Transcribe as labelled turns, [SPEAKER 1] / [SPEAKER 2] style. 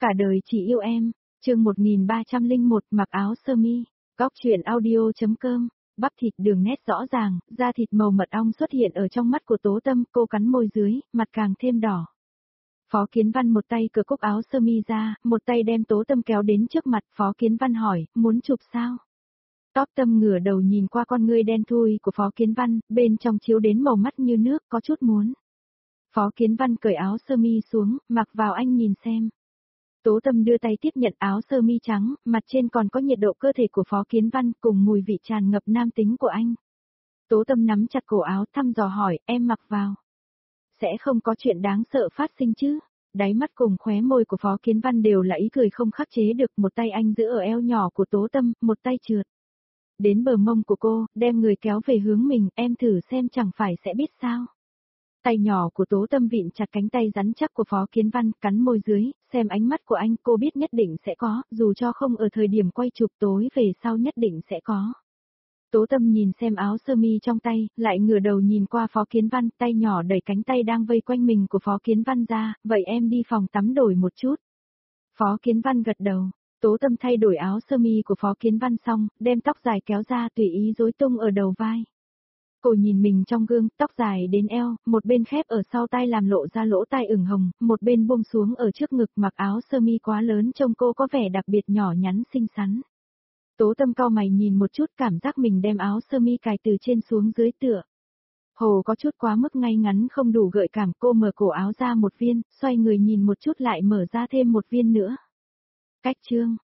[SPEAKER 1] Cả đời chỉ yêu em, chương 1301 mặc áo sơ mi, góc truyện audio.com, bắp thịt đường nét rõ ràng, da thịt màu mật ong xuất hiện ở trong mắt của Tố Tâm, cô cắn môi dưới, mặt càng thêm đỏ. Phó Kiến Văn một tay cởi cúc áo sơ mi ra, một tay đem Tố Tâm kéo đến trước mặt, Phó Kiến Văn hỏi, muốn chụp sao? Tố Tâm ngửa đầu nhìn qua con ngươi đen thui của Phó Kiến Văn, bên trong chiếu đến màu mắt như nước, có chút muốn. Phó Kiến Văn cởi áo sơ mi xuống, mặc vào anh nhìn xem. Tố Tâm đưa tay tiếp nhận áo sơ mi trắng, mặt trên còn có nhiệt độ cơ thể của Phó Kiến Văn cùng mùi vị tràn ngập nam tính của anh. Tố Tâm nắm chặt cổ áo thăm dò hỏi, em mặc vào. Sẽ không có chuyện đáng sợ phát sinh chứ? Đáy mắt cùng khóe môi của Phó Kiến Văn đều là ý cười không khắc chế được, một tay anh giữ ở eo nhỏ của Tố Tâm, một tay trượt đến bờ mông của cô, đem người kéo về hướng mình, em thử xem chẳng phải sẽ biết sao. Tay nhỏ của Tố Tâm vịn chặt cánh tay rắn chắc của Phó Kiến Văn, cắn môi dưới, xem ánh mắt của anh, cô biết nhất định sẽ có, dù cho không ở thời điểm quay chụp tối về sau nhất định sẽ có. Tố Tâm nhìn xem áo sơ mi trong tay, lại ngửa đầu nhìn qua Phó Kiến Văn, tay nhỏ đẩy cánh tay đang vây quanh mình của Phó Kiến Văn ra, vậy em đi phòng tắm đổi một chút. Phó Kiến Văn gật đầu. Tố Tâm thay đổi áo sơ mi của Phó Kiến Văn xong, đem tóc dài kéo ra tùy ý rối tung ở đầu vai. Cô nhìn mình trong gương, tóc dài đến eo, một bên khép ở sau tai làm lộ ra lỗ tai ửng hồng, một bên buông xuống ở trước ngực, mặc áo sơ mi quá lớn trông cô có vẻ đặc biệt nhỏ nhắn xinh xắn. Tố Tâm cau mày nhìn một chút, cảm giác mình đem áo sơ mi cài từ trên xuống dưới tựa hồ có chút quá mức ngay ngắn không đủ gợi cảm, cô mở cổ áo ra một viên, xoay người nhìn một chút lại mở ra thêm một viên nữa. Cách chương